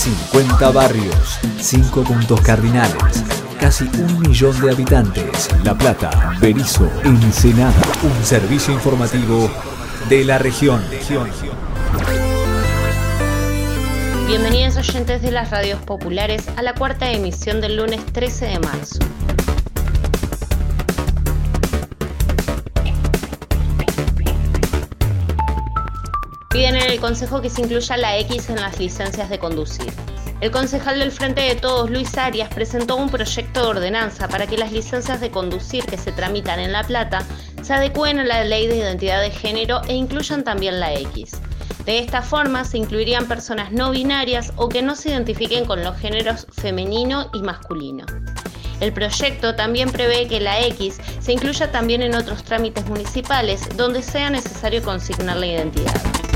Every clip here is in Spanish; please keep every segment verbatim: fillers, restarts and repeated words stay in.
cincuenta barrios, cinco puntos cardinales, casi un millón de habitantes. La Plata, Berisso, Ensenada. Un servicio informativo de la región. Bienvenidos oyentes de las radios populares a la cuarta emisión del lunes trece de marzo. Piden en el Consejo que se incluya la X en las licencias de conducir. El concejal del Frente de Todos, Luis Arias, presentó un proyecto de ordenanza para que las licencias de conducir que se tramitan en La Plata se adecúen a la ley de identidad de género e incluyan también la X. De esta forma se incluirían personas no binarias o que no se identifiquen con los géneros femenino y masculino. El proyecto también prevé que la X se incluya también en otros trámites municipales donde sea necesario consignar la identidad.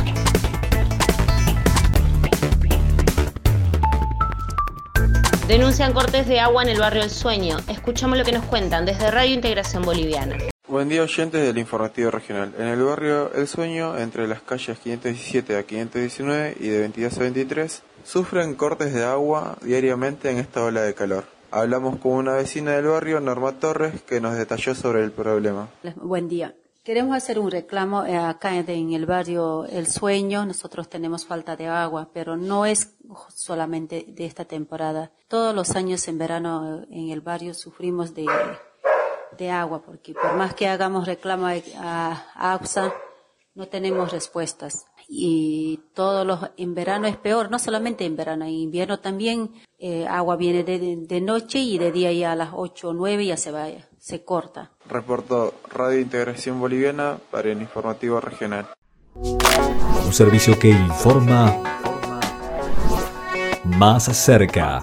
Denuncian cortes de agua en el barrio El Sueño. Escuchamos lo que nos cuentan desde Radio Integración Boliviana. Buen día, oyentes del informativo regional. En el barrio El Sueño, entre las calles quinientos diecisiete a quinientos diecinueve y de veintidós a veintitrés, sufren cortes de agua diariamente en esta ola de calor. Hablamos con una vecina del barrio, Norma Torres, que nos detalló sobre el problema. Buen día. Queremos hacer un reclamo acá en el barrio El Sueño. Nosotros tenemos falta de agua, pero no es solamente de esta temporada. Todos los años en verano en el barrio sufrimos de, de agua, porque por más que hagamos reclamo a, a APSA, no tenemos respuestas. Y todos los, en verano es peor, no solamente en verano, en invierno también, eh, agua viene de, de, de noche y de día ya a las ocho o nueve ya se vaya, se corta. Reportó Radio Integración Boliviana para el informativo regional. Un servicio que informa más cerca.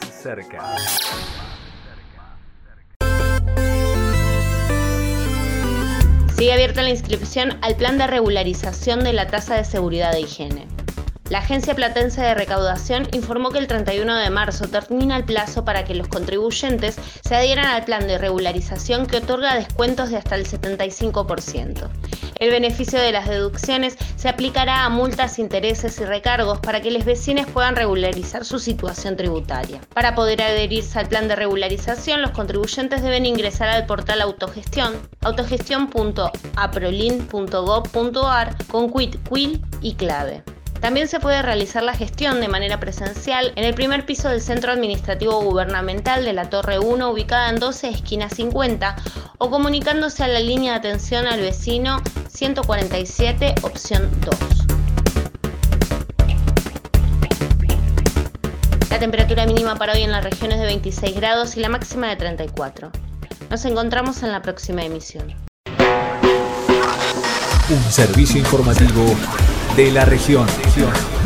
Sigue abierta la inscripción al plan de regularización de la tasa de seguridad e higiene. La Agencia Platense de Recaudación informó que el treinta y uno de marzo termina el plazo para que los contribuyentes se adhieran al plan de regularización que otorga descuentos de hasta el setenta y cinco por ciento. El beneficio de las deducciones se aplicará a multas, intereses y recargos para que los vecinos puedan regularizar su situación tributaria. Para poder adherirse al plan de regularización, los contribuyentes deben ingresar al portal Autogestión, autogestión punto aprolin punto gob punto ar con quit, quil y clave. También se puede realizar la gestión de manera presencial en el primer piso del Centro Administrativo Gubernamental de la Torre uno, ubicada en doce, esquina cincuenta, o comunicándose a la línea de atención al vecino ciento cuarenta y siete, opción dos. La temperatura mínima para hoy en la región es de veintiséis grados y la máxima de treinta y cuatro. Nos encontramos en la próxima emisión. Un servicio informativo de la región.